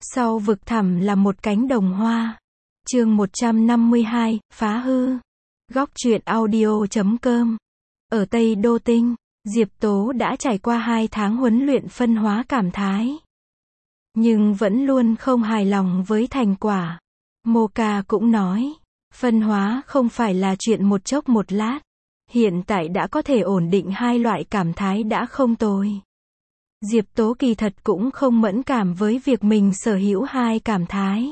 Sau vực thẳm là một cánh đồng hoa. Chương 152, phá hư. Góc truyện audio.com. Ở Tây Đô Tinh, Diệp Tố đã trải qua 2 tháng huấn luyện phân hóa cảm thái. Nhưng vẫn luôn không hài lòng với thành quả. Moka cũng nói, phân hóa không phải là chuyện một chốc một lát. Hiện tại đã có thể ổn định 2 loại cảm thái đã không tồi. Diệp Tố kỳ thật cũng không mẫn cảm với việc mình sở hữu 2 cảm thái.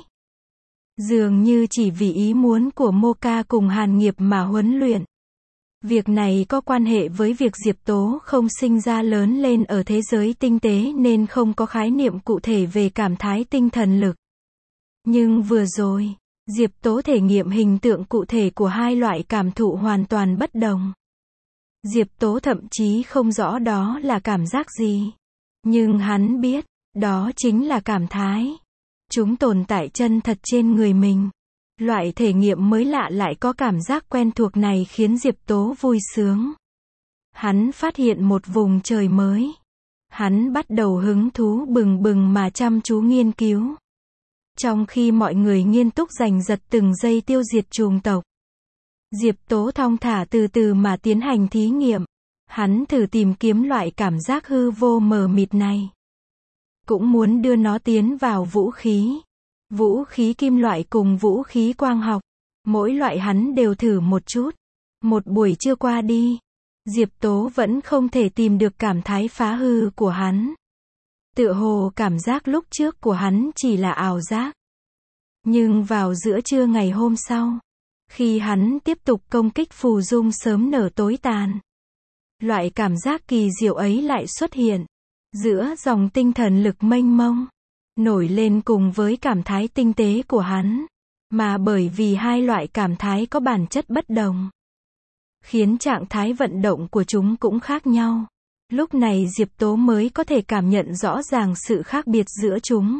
Dường như chỉ vì ý muốn của Moka cùng Hàn Nghiệp mà huấn luyện. Việc này có quan hệ với việc Diệp Tố không sinh ra lớn lên ở thế giới tinh tế nên không có khái niệm cụ thể về cảm thái tinh thần lực. Nhưng vừa rồi, Diệp Tố thể nghiệm hình tượng cụ thể của 2 loại cảm thụ hoàn toàn bất đồng. Diệp Tố thậm chí không rõ đó là cảm giác gì. Nhưng hắn biết, đó chính là cảm thái. Chúng tồn tại chân thật trên người mình. Loại thể nghiệm mới lạ lại có cảm giác quen thuộc này khiến Diệp Tố vui sướng. Hắn phát hiện một vùng trời mới. Hắn bắt đầu hứng thú bừng bừng mà chăm chú nghiên cứu. Trong khi mọi người nghiêm túc giành giật từng giây tiêu diệt chủng tộc, Diệp Tố thong thả từ từ mà tiến hành thí nghiệm. Hắn thử tìm kiếm loại cảm giác hư vô mờ mịt này. Cũng muốn đưa nó tiến vào vũ khí. Vũ khí kim loại cùng vũ khí quang học. Mỗi loại hắn đều thử một chút. Một buổi trưa qua đi, Diệp Tố vẫn không thể tìm được cảm thái phá hư của hắn. Tựa hồ cảm giác lúc trước của hắn chỉ là ảo giác. Nhưng vào giữa trưa ngày hôm sau, khi hắn tiếp tục công kích phù dung sớm nở tối tàn, loại cảm giác kỳ diệu ấy lại xuất hiện. Giữa dòng tinh thần lực mênh mông, nổi lên cùng với cảm thái tinh tế của hắn. Mà bởi vì 2 loại cảm thái có bản chất bất đồng, khiến trạng thái vận động của chúng cũng khác nhau. Lúc này Diệp Tố mới có thể cảm nhận rõ ràng sự khác biệt giữa chúng.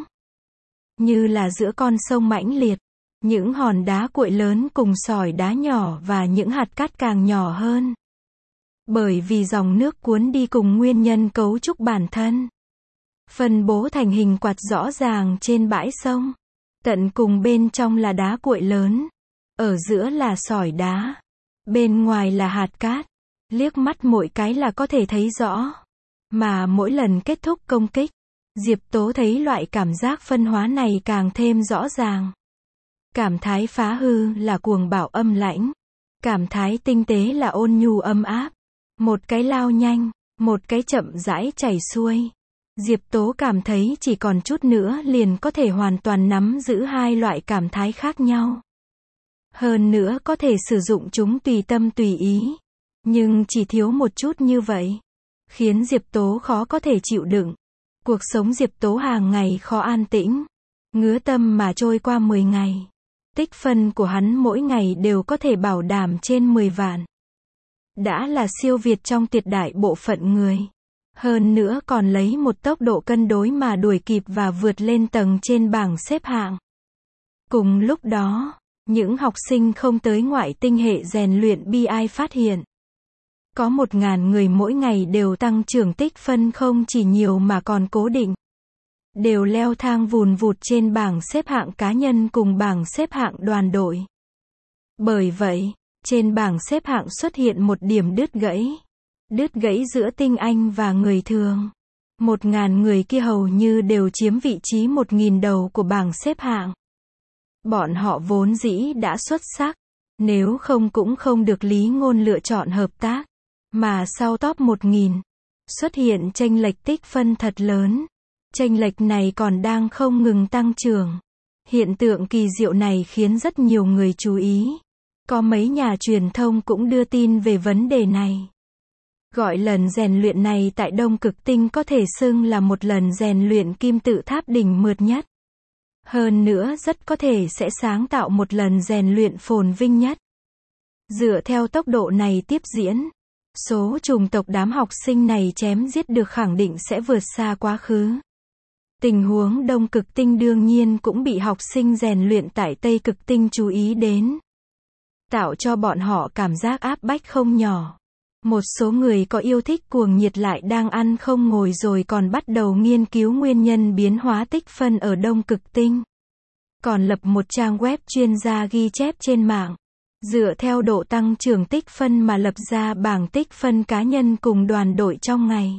Như là giữa con sông mãnh liệt, những hòn đá cuội lớn cùng sỏi đá nhỏ và những hạt cát càng nhỏ hơn. Bởi vì dòng nước cuốn đi cùng nguyên nhân cấu trúc bản thân. Phân bố thành hình quạt rõ ràng trên bãi sông. Tận cùng bên trong là đá cuội lớn. Ở giữa là sỏi đá. Bên ngoài là hạt cát. Liếc mắt mỗi cái là có thể thấy rõ. Mà mỗi lần kết thúc công kích, Diệp Tố thấy loại cảm giác phân hóa này càng thêm rõ ràng. Cảm thái phá hư là cuồng bạo âm lãnh. Cảm thái tinh tế là ôn nhu ấm áp. Một cái lao nhanh, một cái chậm rãi chảy xuôi. Diệp Tố cảm thấy chỉ còn chút nữa liền có thể hoàn toàn nắm giữ 2 loại cảm thái khác nhau. Hơn nữa có thể sử dụng chúng tùy tâm tùy ý. Nhưng chỉ thiếu một chút như vậy, khiến Diệp Tố khó có thể chịu đựng. Cuộc sống Diệp Tố hàng ngày khó an tĩnh. Ngứa tâm mà trôi qua 10 ngày. Tích phân của hắn mỗi ngày đều có thể bảo đảm trên 10 vạn. Đã là siêu việt trong tuyệt đại bộ phận người. Hơn nữa còn lấy một tốc độ cân đối mà đuổi kịp và vượt lên tầng trên bảng xếp hạng. Cùng lúc đó, những học sinh không tới ngoại tinh hệ rèn luyện BI phát hiện. Có 1.000 người mỗi ngày đều tăng trưởng tích phân không chỉ nhiều mà còn cố định. Đều leo thang vùn vụt trên bảng xếp hạng cá nhân cùng bảng xếp hạng đoàn đội. Bởi vậy, trên bảng xếp hạng xuất hiện một điểm đứt gãy. Đứt gãy giữa tinh anh và người thường. 1.000 người kia hầu như đều chiếm vị trí 1.000 đầu của bảng xếp hạng. Bọn họ vốn dĩ đã xuất sắc. Nếu không cũng không được Lý Ngôn lựa chọn hợp tác. Mà sau top 1.000, xuất hiện chênh lệch tích phân thật lớn. Chênh lệch này còn đang không ngừng tăng trưởng. Hiện tượng kỳ diệu này khiến rất nhiều người chú ý. Có mấy nhà truyền thông cũng đưa tin về vấn đề này. Gọi lần rèn luyện này tại Đông Cực Tinh có thể xưng là một lần rèn luyện kim tự tháp đỉnh mượt nhất. Hơn nữa rất có thể sẽ sáng tạo một lần rèn luyện phồn vinh nhất. Dựa theo tốc độ này tiếp diễn, số chủng tộc đám học sinh này chém giết được khẳng định sẽ vượt xa quá khứ. Tình huống Đông Cực Tinh đương nhiên cũng bị học sinh rèn luyện tại Tây Cực Tinh chú ý đến. Tạo cho bọn họ cảm giác áp bách không nhỏ. Một số người có yêu thích cuồng nhiệt lại đang ăn không ngồi rồi còn bắt đầu nghiên cứu nguyên nhân biến hóa tích phân ở đông cực tinh. Còn lập một trang web chuyên gia ghi chép trên mạng. Dựa theo độ tăng trưởng tích phân mà lập ra bảng tích phân cá nhân cùng đoàn đội trong ngày.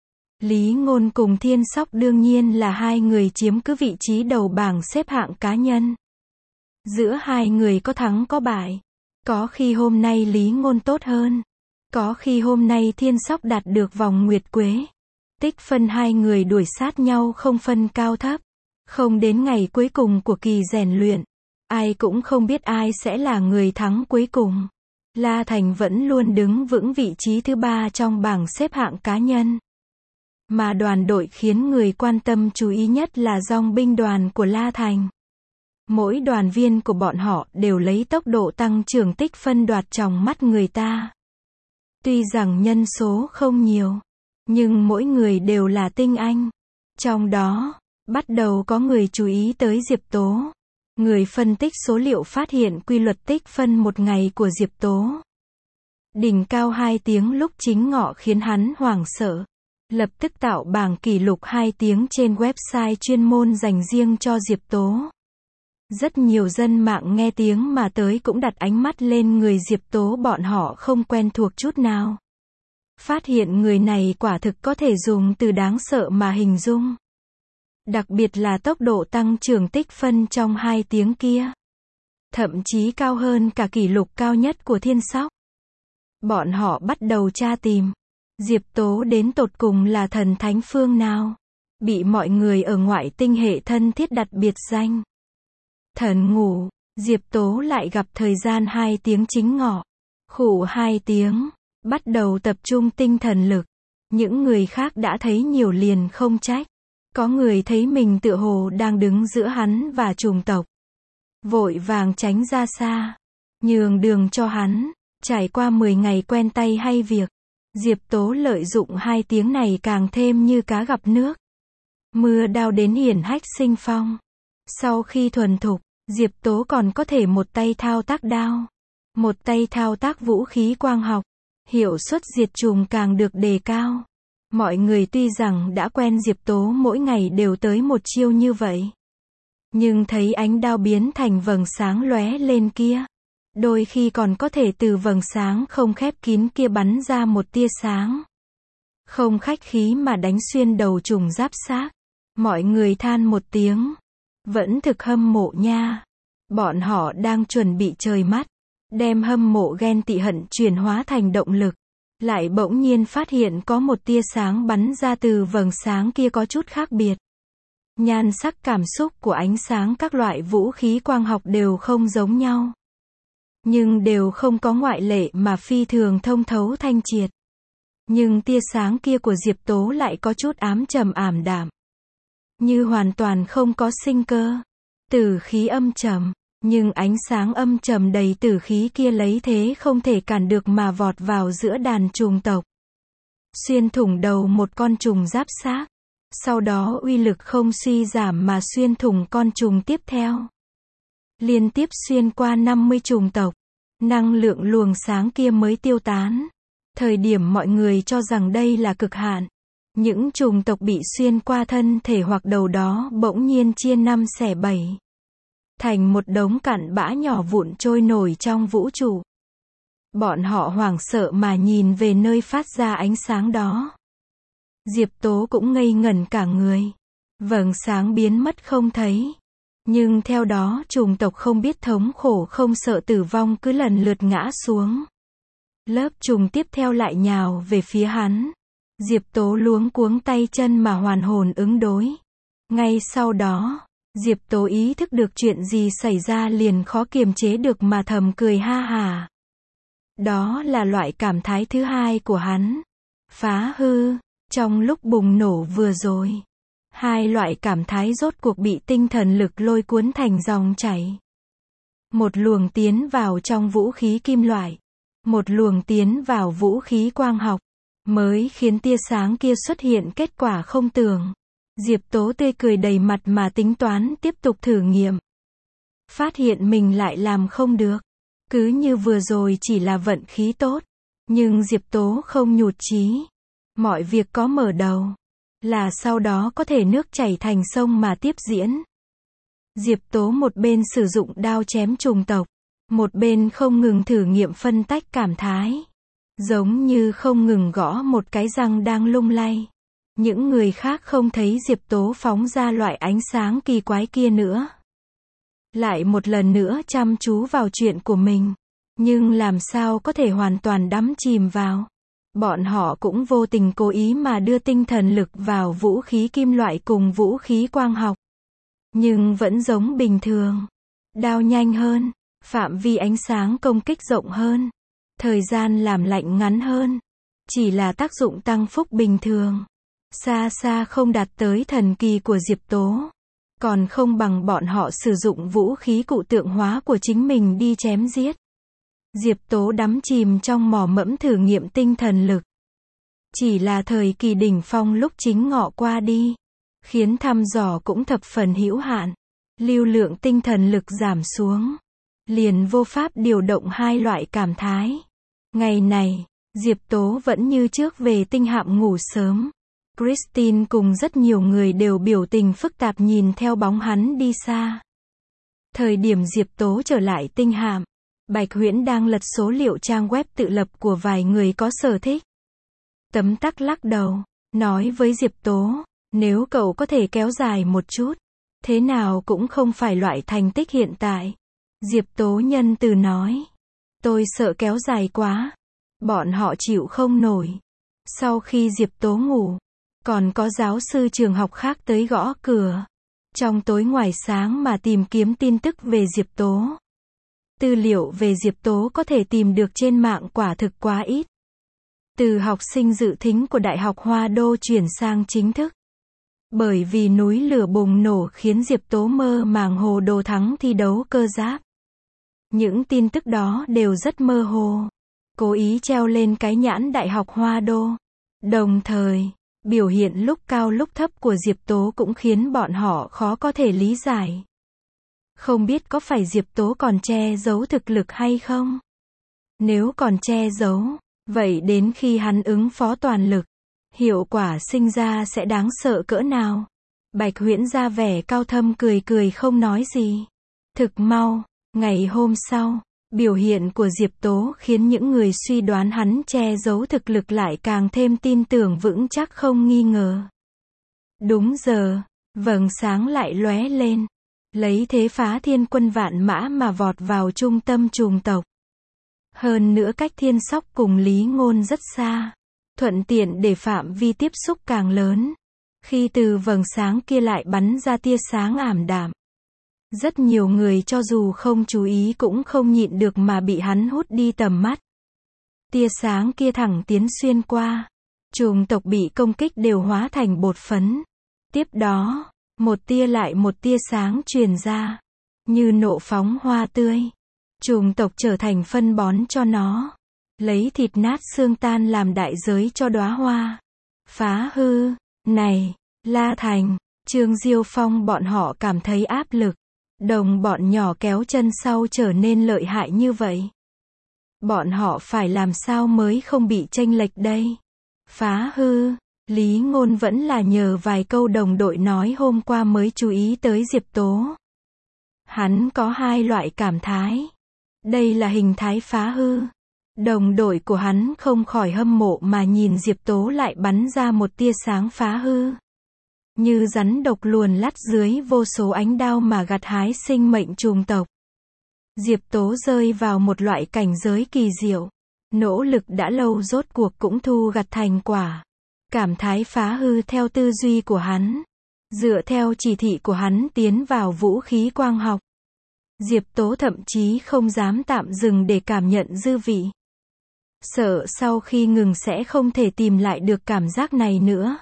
Lý Ngôn cùng Thiên Sóc đương nhiên là hai người chiếm cứ vị trí đầu bảng xếp hạng cá nhân. Giữa hai người có thắng có bại. Có khi hôm nay Lý Ngôn tốt hơn. Có khi hôm nay Thiên Sóc đạt được vòng nguyệt quế. Tích phân hai người đuổi sát nhau không phân cao thấp. Không đến ngày cuối cùng của kỳ rèn luyện. Ai cũng không biết ai sẽ là người thắng cuối cùng. La Thành vẫn luôn đứng vững vị trí thứ 3 trong bảng xếp hạng cá nhân. Mà đoàn đội khiến người quan tâm chú ý nhất là dòng binh đoàn của La Thành. Mỗi đoàn viên của bọn họ đều lấy tốc độ tăng trưởng tích phân đoạt trong mắt người ta. Tuy rằng nhân số không nhiều, nhưng mỗi người đều là tinh anh. Trong đó, bắt đầu có người chú ý tới Diệp Tố. Người phân tích số liệu phát hiện quy luật tích phân một ngày của Diệp Tố. Đỉnh cao 2 tiếng lúc chính ngọ khiến hắn hoảng sợ. Lập tức tạo bảng kỷ lục 2 tiếng trên website chuyên môn dành riêng cho Diệp Tố. Rất nhiều dân mạng nghe tiếng mà tới cũng đặt ánh mắt lên người Diệp Tố, bọn họ không quen thuộc chút nào. Phát hiện người này quả thực có thể dùng từ đáng sợ mà hình dung. Đặc biệt là tốc độ tăng trưởng tích phân trong 2 tiếng kia. Thậm chí cao hơn cả kỷ lục cao nhất của Thiên Sóc. Bọn họ bắt đầu tra tìm. Diệp Tố đến tột cùng là thần thánh phương nào? Bị mọi người ở ngoại tinh hệ thân thiết đặt biệt danh. Thần ngủ, Diệp Tố lại gặp thời gian 2 tiếng chính ngọ. Khủ 2 tiếng, bắt đầu tập trung tinh thần lực. Những người khác đã thấy nhiều liền không trách. Có người thấy mình tựa hồ đang đứng giữa hắn và chủng tộc. Vội vàng tránh ra xa. Nhường đường cho hắn. Trải qua 10 ngày quen tay hay việc. Diệp Tố lợi dụng 2 tiếng này càng thêm như cá gặp nước. Mưa đao đến hiển hách sinh phong. Sau khi thuần thục, Diệp Tố còn có thể một tay thao tác đao. Một tay thao tác vũ khí quang học. Hiệu suất diệt trùng càng được đề cao. Mọi người tuy rằng đã quen Diệp Tố mỗi ngày đều tới một chiêu như vậy. Nhưng thấy ánh đao biến thành vầng sáng lóe lên kia. Đôi khi còn có thể từ vầng sáng không khép kín kia bắn ra một tia sáng. Không khách khí mà đánh xuyên đầu trùng giáp xác. Mọi người than một tiếng. Vẫn thực hâm mộ nha. Bọn họ đang chuẩn bị trời mắt. Đem hâm mộ ghen tị hận chuyển hóa thành động lực. Lại bỗng nhiên phát hiện có một tia sáng bắn ra từ vầng sáng kia có chút khác biệt. Nhan sắc cảm xúc của ánh sáng các loại vũ khí quang học đều không giống nhau. Nhưng đều không có ngoại lệ mà phi thường thông thấu thanh triệt. Nhưng tia sáng kia của Diệp Tố lại có chút ám trầm ảm đạm. Như hoàn toàn không có sinh cơ. Tử khí âm trầm. Nhưng ánh sáng âm trầm đầy tử khí kia lấy thế không thể cản được mà vọt vào giữa đàn trùng tộc. Xuyên thủng đầu một con trùng giáp xác. Sau đó uy lực không suy giảm mà xuyên thủng con trùng tiếp theo. Liên tiếp xuyên qua 50 trùng tộc. Năng lượng luồng sáng kia mới tiêu tán. Thời điểm mọi người cho rằng đây là cực hạn. Những trùng tộc bị xuyên qua thân thể hoặc đầu đó bỗng nhiên chia 5 xẻ 7. Thành một đống cặn bã nhỏ vụn trôi nổi trong vũ trụ. Bọn họ hoảng sợ mà nhìn về nơi phát ra ánh sáng đó. Diệp Tố cũng ngây ngẩn cả người. Vầng sáng biến mất không thấy. Nhưng theo đó trùng tộc không biết thống khổ không sợ tử vong cứ lần lượt ngã xuống. Lớp trùng tiếp theo lại nhào về phía hắn. Diệp Tố luống cuống tay chân mà hoàn hồn ứng đối. Ngay sau đó, Diệp Tố ý thức được chuyện gì xảy ra liền khó kiềm chế được mà thầm cười ha hả. Đó là loại cảm thái thứ hai của hắn. Phá hư. Trong lúc bùng nổ vừa rồi, hai loại cảm thái rốt cuộc bị tinh thần lực lôi cuốn thành dòng chảy. Một luồng tiến vào trong vũ khí kim loại. Một luồng tiến vào vũ khí quang học. Mới khiến tia sáng kia xuất hiện kết quả không tưởng. Diệp Tố tươi cười đầy mặt mà tính toán tiếp tục thử nghiệm. Phát hiện mình lại làm không được. Cứ như vừa rồi chỉ là vận khí tốt. Nhưng Diệp Tố không nhụt chí. Mọi việc có mở đầu, là sau đó có thể nước chảy thành sông mà tiếp diễn. Diệp Tố một bên sử dụng đao chém trùng tộc, một bên không ngừng thử nghiệm phân tách cảm thái. Giống như không ngừng gõ một cái răng đang lung lay. Những người khác không thấy Diệp Tố phóng ra loại ánh sáng kỳ quái kia nữa. Lại một lần nữa chăm chú vào chuyện của mình. Nhưng làm sao có thể hoàn toàn đắm chìm vào. Bọn họ cũng vô tình cố ý mà đưa tinh thần lực vào vũ khí kim loại cùng vũ khí quang học. Nhưng vẫn giống bình thường. Đao nhanh hơn, phạm vi ánh sáng công kích rộng hơn, thời gian làm lạnh ngắn hơn. Chỉ là tác dụng tăng phúc bình thường. Xa xa không đạt tới thần kỳ của Diệp Tố. Còn không bằng bọn họ sử dụng vũ khí cụ tượng hóa của chính mình đi chém giết. Diệp Tố đắm chìm trong mò mẫm thử nghiệm tinh thần lực. Chỉ là thời kỳ đỉnh phong lúc chính ngọ qua đi, khiến thăm dò cũng thập phần hữu hạn. Lưu lượng tinh thần lực giảm xuống, liền vô pháp điều động hai loại cảm thái. Ngày này, Diệp Tố vẫn như trước về tinh hạm ngủ sớm. Christine cùng rất nhiều người đều biểu tình phức tạp nhìn theo bóng hắn đi xa. Thời điểm Diệp Tố trở lại tinh hạm, Bạch Huyễn đang lật số liệu trang web tự lập của vài người có sở thích. Tấm Tắc lắc đầu, nói với Diệp Tố, nếu cậu có thể kéo dài một chút, thế nào cũng không phải loại thành tích hiện tại. Diệp Tố nhân từ nói, tôi sợ kéo dài quá, bọn họ chịu không nổi. Sau khi Diệp Tố ngủ, còn có giáo sư trường học khác tới gõ cửa. Trong tối ngoài sáng mà tìm kiếm tin tức về Diệp Tố. Tư liệu về Diệp Tố có thể tìm được trên mạng quả thực quá ít. Từ học sinh dự thính của Đại học Hoa Đô chuyển sang chính thức. Bởi vì núi lửa bùng nổ khiến Diệp Tố mơ màng hồ đồ thắng thi đấu cơ giáp. Những tin tức đó đều rất mơ hồ. Cố ý treo lên cái nhãn Đại học Hoa Đô. Đồng thời, biểu hiện lúc cao lúc thấp của Diệp Tố cũng khiến bọn họ khó có thể lý giải. Không biết có phải Diệp Tố còn che giấu thực lực hay không? Nếu còn che giấu, vậy đến khi hắn ứng phó toàn lực, hiệu quả sinh ra sẽ đáng sợ cỡ nào? Bạch Huyễn ra vẻ cao thâm cười cười không nói gì. Thực mau, ngày hôm sau, biểu hiện của Diệp Tố khiến những người suy đoán hắn che giấu thực lực lại càng thêm tin tưởng vững chắc không nghi ngờ. Đúng giờ, vầng sáng lại lóe lên, lấy thế phá thiên quân vạn mã mà vọt vào trung tâm chủng tộc. Hơn nữa cách Thiên Sóc cùng Lý Ngôn rất xa, thuận tiện để phạm vi tiếp xúc càng lớn. Khi từ vầng sáng kia lại bắn ra tia sáng ảm đạm, rất nhiều người cho dù không chú ý cũng không nhịn được mà bị hắn hút đi tầm mắt. Tia sáng kia thẳng tiến xuyên qua, chủng tộc bị công kích đều hóa thành bột phấn. Tiếp đó, một tia lại một tia sáng truyền ra, như nộ phóng hoa tươi. Chủng tộc trở thành phân bón cho nó, lấy thịt nát xương tan làm đại giới cho đóa hoa. Phá hư, này, La Thành, Trương Diêu Phong bọn họ cảm thấy áp lực. Đồng bọn nhỏ kéo chân sau trở nên lợi hại như vậy. Bọn họ phải làm sao mới không bị chênh lệch đây? Phá hư, Lý Ngôn vẫn là nhờ vài câu đồng đội nói hôm qua mới chú ý tới Diệp Tố. Hắn có hai loại cảm thái. Đây là hình thái phá hư. Đồng đội của hắn không khỏi hâm mộ mà nhìn Diệp Tố lại bắn ra một tia sáng phá hư. Như rắn độc luồn lắt dưới vô số ánh đao mà gặt hái sinh mệnh chủng tộc. Diệp Tố rơi vào một loại cảnh giới kỳ diệu. Nỗ lực đã lâu rốt cuộc cũng thu gặt thành quả. Cảm thái phá hư theo tư duy của hắn. Dựa theo chỉ thị của hắn tiến vào vũ khí quang học. Diệp Tố thậm chí không dám tạm dừng để cảm nhận dư vị. Sợ sau khi ngừng sẽ không thể tìm lại được cảm giác này nữa.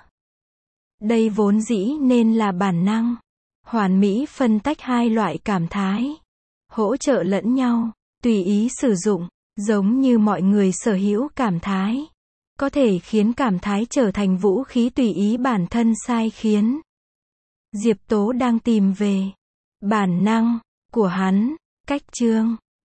Đây vốn dĩ nên là bản năng. Hoàn mỹ phân tách hai loại cảm thái. Hỗ trợ lẫn nhau, tùy ý sử dụng, giống như mọi người sở hữu cảm thái. Có thể khiến cảm thái trở thành vũ khí tùy ý bản thân sai khiến. Diệp Tố đang tìm về bản năng của hắn. Cách chương